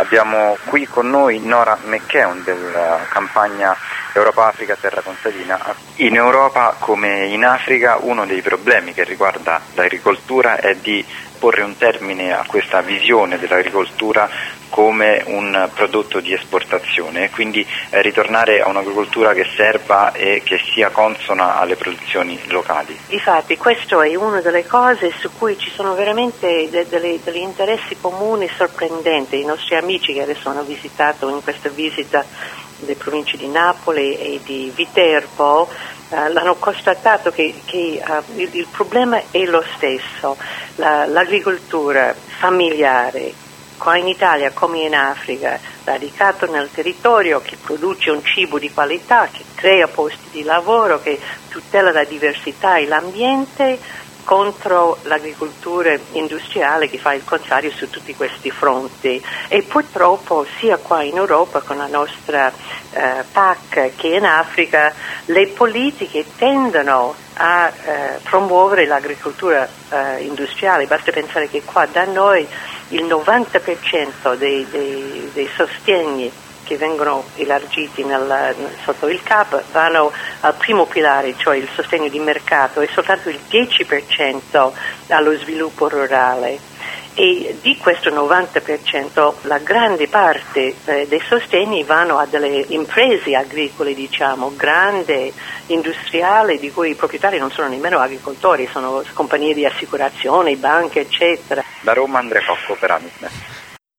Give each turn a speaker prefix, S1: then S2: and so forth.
S1: Abbiamo qui con noi Nora McKeown della campagna Europa Africa Terra Contadina. In Europa come in Africa uno dei problemi che riguarda l'agricoltura è di porre un termine a questa visione dell'agricoltura come un prodotto di esportazione e quindi ritornare a un'agricoltura che serva e che sia consona alle produzioni locali.
S2: Infatti questo è una delle cose su cui ci sono veramente degli interessi comuni sorprendenti. I nostri amici che adesso hanno visitato in questa visita le province di Napoli e di Viterbo l'hanno constatato che il problema è lo stesso. L'agricoltura familiare qua in Italia come in Africa, radicato nel territorio, che produce un cibo di qualità, che crea posti di lavoro, che tutela la diversità e l'ambiente, contro l'agricoltura industriale che fa il contrario su tutti questi fronti. E purtroppo sia qua in Europa con la nostra PAC che in Africa le politiche tendono a promuovere l'agricoltura industriale. Basta pensare che qua da noi il 90% dei sostegni che vengono elargiti sotto il CAP vanno al primo pilare, cioè il sostegno di mercato, e soltanto il 10% allo sviluppo rurale. E di questo 90% la grande parte dei sostegni vanno a delle imprese agricole, grandi, industriali, di cui i proprietari non sono nemmeno agricoltori, sono compagnie di assicurazione, banche, eccetera.
S1: Da Roma Andrea Cocco per Amisnet.